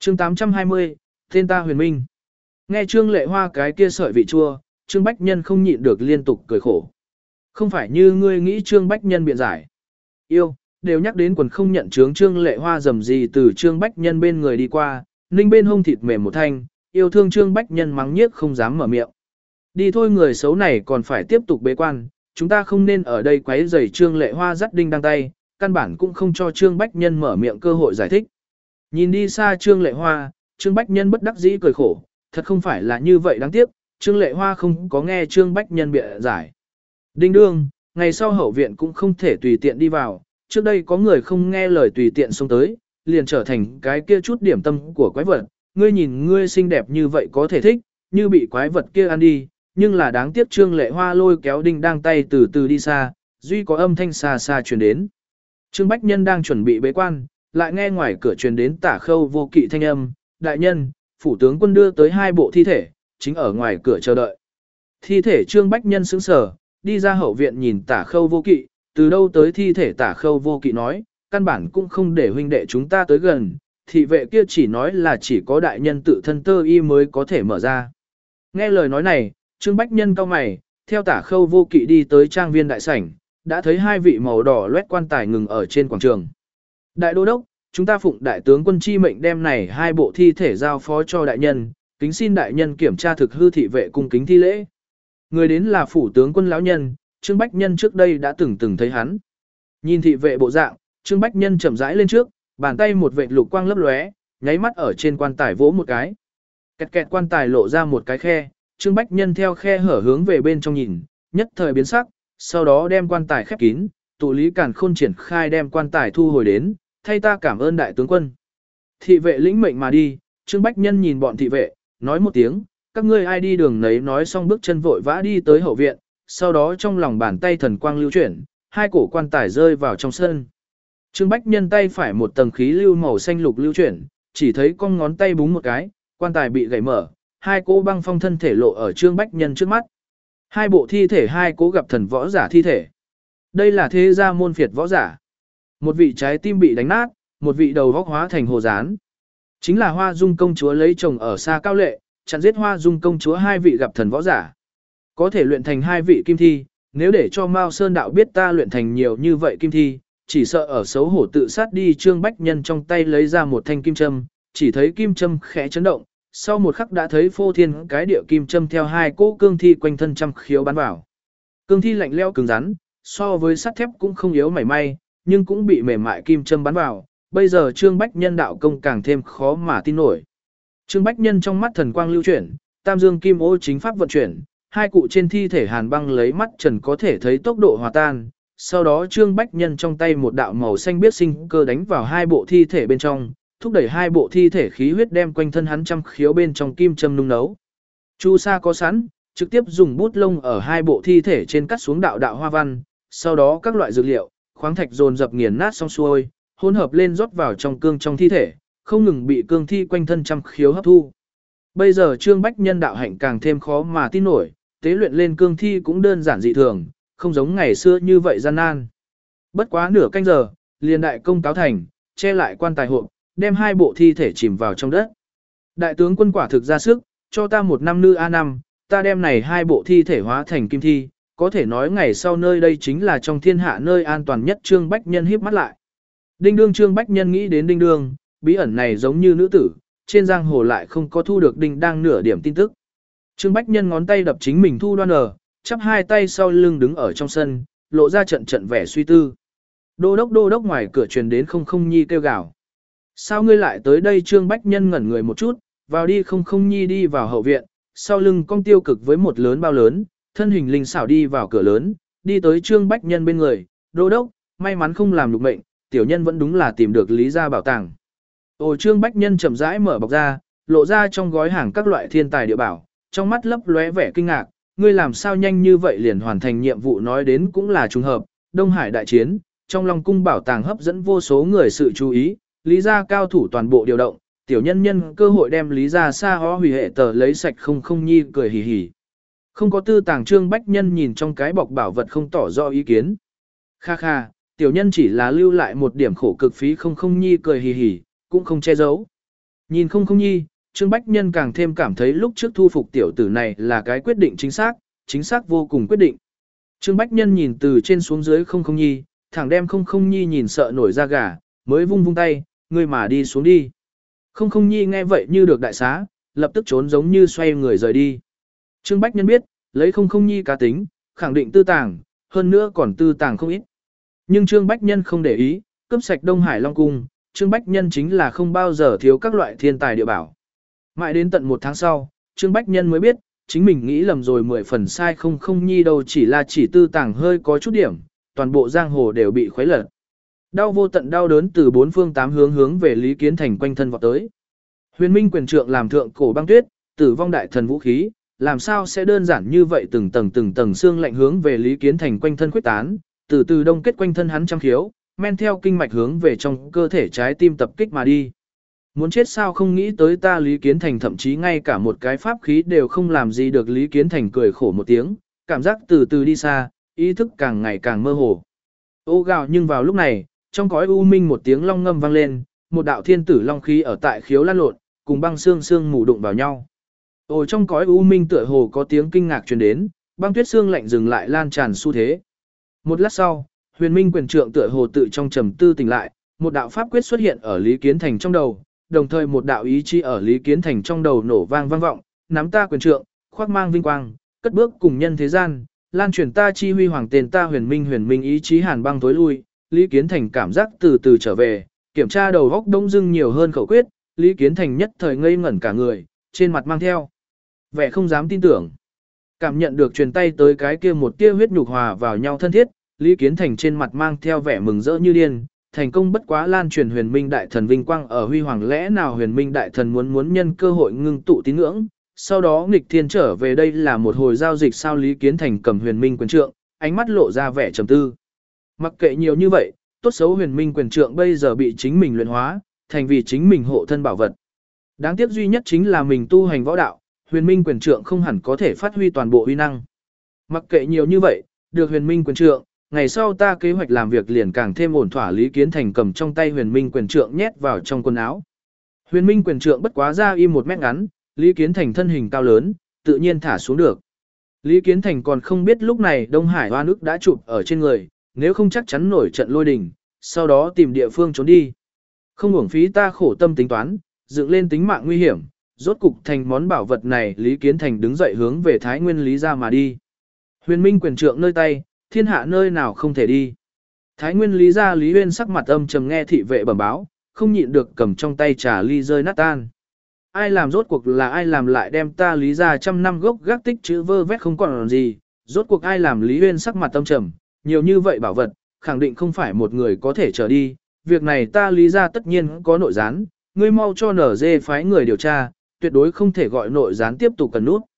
Chương 820, tên ta Huyền Minh. Nghe Trương Lệ Hoa cái kia sợi vị chua, Trương Bách Nhân không nhịn được liên tục cười khổ. Không phải như ngươi nghĩ Trương Bách Nhân biện giải. Yêu, đều nhắc đến quần không nhận chướng Trương Lệ Hoa dầm gì từ Trương Bách Nhân bên người đi qua, ninh bên hông thịt mềm một thanh, yêu thương Trương Bách Nhân mắng nhiếc không dám mở miệng. Đi thôi, người xấu này còn phải tiếp tục bế quan, chúng ta không nên ở đây quấy rầy. Trương Lệ Hoa dắt đinh đăng tay, căn bản cũng không cho Trương Bách Nhân mở miệng cơ hội giải thích. Nhìn đi xa Trương Lệ Hoa, Trương Bách Nhân bất đắc dĩ cười khổ, thật không phải là như vậy đáng tiếc, Trương Lệ Hoa không có nghe Trương Bách Nhân bịa giải. Đinh đương, ngày sau hậu viện cũng không thể tùy tiện đi vào, trước đây có người không nghe lời tùy tiện xông tới, liền trở thành cái kia chút điểm tâm của quái vật, ngươi nhìn ngươi xinh đẹp như vậy có thể thích, như bị quái vật kia ăn đi, nhưng là đáng tiếc. Trương Lệ Hoa lôi kéo đinh đang tay từ từ đi xa, duy có âm thanh xa xa truyền đến. Trương Bách Nhân đang chuẩn bị bế quan, lại nghe ngoài cửa truyền đến Tả Khâu Vô Kỵ thanh âm, đại nhân, phủ tướng quân đưa tới 2 bộ thi thể, chính ở ngoài cửa chờ đợi. Thi thể Trương Bách Nhân sững sờ, đi ra hậu viện nhìn Tả Khâu Vô Kỵ, từ đâu tới thi thể. Tả Khâu Vô Kỵ nói, căn bản cũng không để huynh đệ chúng ta tới gần, thị vệ kia chỉ nói là chỉ có đại nhân tự thân tơ y mới có thể mở ra. Nghe lời nói này, Trương Bách Nhân cau mày, theo Tả Khâu Vô Kỵ đi tới trang viên đại sảnh, đã thấy 2 vị màu đỏ loét quan tài ngừng ở trên quảng trường. Đại đô đốc, chúng ta phụng đại tướng quân chi mệnh đem này 2 bộ thi thể giao phó cho đại nhân, kính xin đại nhân kiểm tra thực hư. Thị vệ cung kính thi lễ. Người đến là phủ tướng quân lão nhân, Trương Bách Nhân trước đây đã từng thấy hắn. Nhìn thị vệ bộ dạng, Trương Bách Nhân chậm rãi lên trước, bàn tay một vệt lục quang lấp lóe, nháy mắt ở trên quan tài vỗ một cái. Kẹt kẹt, quan tài lộ ra một cái khe, Trương Bách Nhân theo khe hở hướng về bên trong nhìn, nhất thời biến sắc, sau đó đem quan tài khép kín, tụ lý càn khôn triển khai đem quan tài thu hồi đến, thay ta cảm ơn đại tướng quân. Thị vệ lĩnh mệnh mà đi, Trương Bách Nhân nhìn bọn thị vệ, nói một tiếng, các ngươi ai đi đường nấy, nói xong bước chân vội vã đi tới hậu viện, sau đó trong lòng bàn tay thần quang lưu chuyển, 2 cổ quan tài rơi vào trong sân. Trương Bách Nhân tay phải một tầng khí lưu màu xanh lục lưu chuyển, chỉ thấy con ngón tay búng một cái, quan tài bị gãy mở, 2 cỗ băng phong thân thể lộ ở Trương Bách Nhân trước mắt. 2 bộ thi thể, 2 cỗ gặp thần võ giả thi thể. Đây là thế gia môn phiệt võ giả. Một vị trái tim bị đánh nát, một vị đầu vóc hóa thành hồ dán. Chính là Hoa Dung công chúa lấy chồng ở xa Cao Lệ, chặn giết Hoa Dung công chúa 2 vị gặp thần võ giả. Có thể luyện thành 2 vị kim thi, nếu để cho Mao Sơn đạo biết ta luyện thành nhiều như vậy kim thi, chỉ sợ ở xấu hổ tự sát đi. Trương Bách Nhân trong tay lấy ra một thanh kim châm, chỉ thấy kim châm khẽ chấn động, sau một khắc đã thấy phô thiên cái địa kim châm theo 2 cỗ cương thi quanh thân trăm khiếu bắn vào. Cương thi lạnh lẽo cứng rắn, so với sắt thép cũng không yếu mảy may, nhưng cũng bị mềm mại kim châm bắn vào. Bây giờ Trương Bách Nhân đạo công càng thêm khó mà tin nổi. Trương Bách Nhân trong mắt thần quang lưu chuyển, Tam Dương Kim Ô chính pháp vận chuyển, 2 cụ trên thi thể hàn băng lấy mắt trần có thể thấy tốc độ hòa tan. Sau đó Trương Bách Nhân trong tay một đạo màu xanh biết sinh cơ đánh vào 2 bộ thi thể bên trong, thúc đẩy 2 bộ thi thể khí huyết đem quanh thân hắn trăm khiếu bên trong kim châm nung nấu. Chu sa có sẵn, trực tiếp dùng bút lông ở 2 bộ thi thể trên cắt xuống đạo đạo hoa văn, sau đó các loại dược liệu, khoáng thạch dồn dập nghiền nát xong xuôi, hỗn hợp lên rót vào trong cương trong thi thể, không ngừng bị cương thi quanh thân trăm khiếu hấp thu. Bây giờ Trương Bách Nhân đạo hạnh càng thêm khó mà tin nổi, tế luyện lên cương thi cũng đơn giản dị thường, không giống ngày xưa như vậy gian nan. Bất quá nửa canh giờ, liền đại công cáo thành, che lại quan tài hộp, đem 2 bộ thi thể chìm vào trong đất. Đại tướng quân quả thực ra sức, cho ta 1 năm nư A5, ta đem này 2 bộ thi thể hóa thành kim thi, có thể nói ngày sau nơi đây chính là trong thiên hạ nơi an toàn nhất. Trương Bách Nhân híp mắt lại. Đinh đương, Trương Bách Nhân nghĩ đến đinh đương, bí ẩn này giống như nữ tử, trên giang hồ lại không có thu được đinh đang nửa điểm tin tức. Trương Bách Nhân ngón tay đập chính mình thu đoan ở, chắp 2 tay sau lưng đứng ở trong sân, lộ ra trận trận vẻ suy tư. Đô đốc ngoài cửa truyền đến Không Không Nhi kêu gào. Sao ngươi lại tới đây? Trương Bách Nhân ngẩn người một chút, vào đi. Không Không Nhi đi vào hậu viện, sau lưng cong tiêu cực với một lớn bao lớn, thân hình linh xảo đi vào cửa lớn, đi tới Trương Bách Nhân bên người. Đô đốc, may mắn không làm lục mệnh, tiểu nhân vẫn đúng là tìm được lý gia bảo tàng. Ồ, Trương Bách Nhân chậm rãi mở bọc ra, lộ ra trong gói hàng các loại thiên tài địa bảo, trong mắt lấp lóe vẻ kinh ngạc, ngươi làm sao nhanh như vậy liền hoàn thành nhiệm vụ? Nói đến cũng là trùng hợp, Đông Hải đại chiến, trong Long cung bảo tàng hấp dẫn vô số người sự chú ý, lý gia cao thủ toàn bộ điều động, tiểu nhân nhân cơ hội đem lý gia sa hó hủy hệ tờ lấy sạch. Không Không Nhi cười hì hì. Không có tư tàng. Trương Bách Nhân nhìn trong cái bọc bảo vật không tỏ rõ ý kiến. Kha kha, tiểu nhân chỉ là lưu lại một điểm khổ cực phí. Không Không Nhi cười hì hì, cũng không che giấu. Nhìn không không nhi, Trương Bách Nhân càng thêm cảm thấy lúc trước thu phục tiểu tử này là cái quyết định chính xác vô cùng quyết định. Trương Bách Nhân nhìn từ trên xuống dưới không không nhi, thẳng đem không không nhi nhìn sợ nổi da gà, mới vung vung tay, ngươi mà đi xuống đi. Không không nhi nghe vậy như được đại xá, lập tức trốn giống như xoay người rời đi. Trương Bách Nhân biết, lấy không không nhi cá tính, khẳng định tư tàng, hơn nữa còn tư tàng không ít. Nhưng Trương Bách Nhân không để ý, cướp sạch Đông Hải Long Cung, Trương Bách Nhân chính là không bao giờ thiếu các loại thiên tài địa bảo. Mãi đến tận 1 tháng sau, Trương Bách Nhân mới biết, chính mình nghĩ lầm rồi 10 phần sai không không nhi đâu chỉ tư tàng hơi có chút điểm, toàn bộ giang hồ đều bị khuấy lật. Đau vô tận đau đớn từ 4 phương 8 hướng về Lý Kiến Thành quanh thân vọt tới. Huyền Minh quyền trượng làm thượng cổ băng tuyết, tử vong đại thần vũ khí, làm sao sẽ đơn giản như vậy từng tầng xương lạnh hướng về Lý Kiến Thành quanh thân khuếch tán, từ từ đông kết quanh thân hắn trăm khiếu, men theo kinh mạch hướng về trong cơ thể trái tim tập kích mà đi. Muốn chết sao không nghĩ tới ta Lý Kiến Thành thậm chí ngay cả một cái pháp khí đều không làm gì được. Lý Kiến Thành cười khổ một tiếng, cảm giác từ từ đi xa, ý thức càng ngày càng mơ hồ. Ô gào nhưng vào lúc này, trong cõi u minh một tiếng long ngâm vang lên, một đạo thiên tử long khí ở tại khiếu lan lộn, cùng băng xương mù đụng vào nhau. Ồ trong cõi u minh tựa hồ có tiếng kinh ngạc truyền đến, băng tuyết xương lạnh dừng lại lan tràn xu thế. Một lát sau, Huyền Minh quyền trượng tựa hồ tự trong trầm tư tỉnh lại, một đạo pháp quyết xuất hiện ở Lý Kiến Thành trong đầu, đồng thời một đạo ý chí ở Lý Kiến Thành trong đầu nổ vang vang vọng, nắm ta quyền trượng, khoác mang vinh quang, cất bước cùng nhân thế gian, lan truyền ta chi huy hoàng tên ta Huyền Minh ý chí hàn băng tối lui. Lý Kiến Thành cảm giác từ từ trở về, kiểm tra đầu góc đông dưng nhiều hơn khẩu quyết, Lý Kiến Thành nhất thời ngây ngẩn cả người, trên mặt mang theo vẻ không dám tin tưởng. Cảm nhận được truyền tay tới cái kia một tia huyết nhục hòa vào nhau thân thiết, Lý Kiến Thành trên mặt mang theo vẻ mừng rỡ như điên, thành công bất quá lan truyền Huyền Minh đại thần vinh quang ở huy hoàng, lẽ nào Huyền Minh đại thần muốn nhân cơ hội ngưng tụ tín ngưỡng, sau đó nghịch thiên trở về đây là một hồi giao dịch sao? Lý Kiến Thành cầm Huyền Minh quyền trượng, ánh mắt lộ ra vẻ trầm tư. Mặc kệ nhiều như vậy, tốt xấu Huyền Minh quyền trượng bây giờ bị chính mình luyện hóa, thành vì chính mình hộ thân bảo vật. Đáng tiếc duy nhất chính là mình tu hành võ đạo, Huyền Minh quyền trượng không hẳn có thể phát huy toàn bộ uy năng. Mặc kệ nhiều như vậy, được Huyền Minh quyền trượng, ngày sau ta kế hoạch làm việc liền càng thêm ổn thỏa. Lý Kiến Thành cầm trong tay Huyền Minh quyền trượng nhét vào trong quần áo. Huyền Minh quyền trượng bất quá ra im 1 mét ngắn, Lý Kiến Thành thân hình cao lớn, tự nhiên thả xuống được. Lý Kiến Thành còn không biết lúc này Đông Hải Oan ức đã chụp ở trên người, nếu không chắc chắn nổi trận lôi đình, sau đó tìm địa phương trốn đi. Không uổng phí ta khổ tâm tính toán, dựng lên tính mạng nguy hiểm, rốt cục thành món bảo vật này. Lý Kiến Thành đứng dậy hướng về Thái Nguyên Lý gia mà đi. Huyền Minh quyền trượng nơi tay, thiên hạ nơi nào không thể đi. Thái Nguyên Lý gia Lý Huyên sắc mặt âm trầm nghe thị vệ bẩm báo, không nhịn được cầm trong tay trà ly rơi nát tan. Ai làm rốt cuộc là ai làm lại đem ta Lý gia 100 năm gốc gác tích chữ vơ vét không còn gì, rốt cuộc ai làm? Lý Huyên sắc mặt âm trầm, nhiều như vậy bảo vật, khẳng định không phải một người có thể trở đi, việc này ta Lý gia tất nhiên có nội gián, ngươi mau cho NG phái người điều tra, tuyệt đối không thể gọi nội gián tiếp tục cần nút.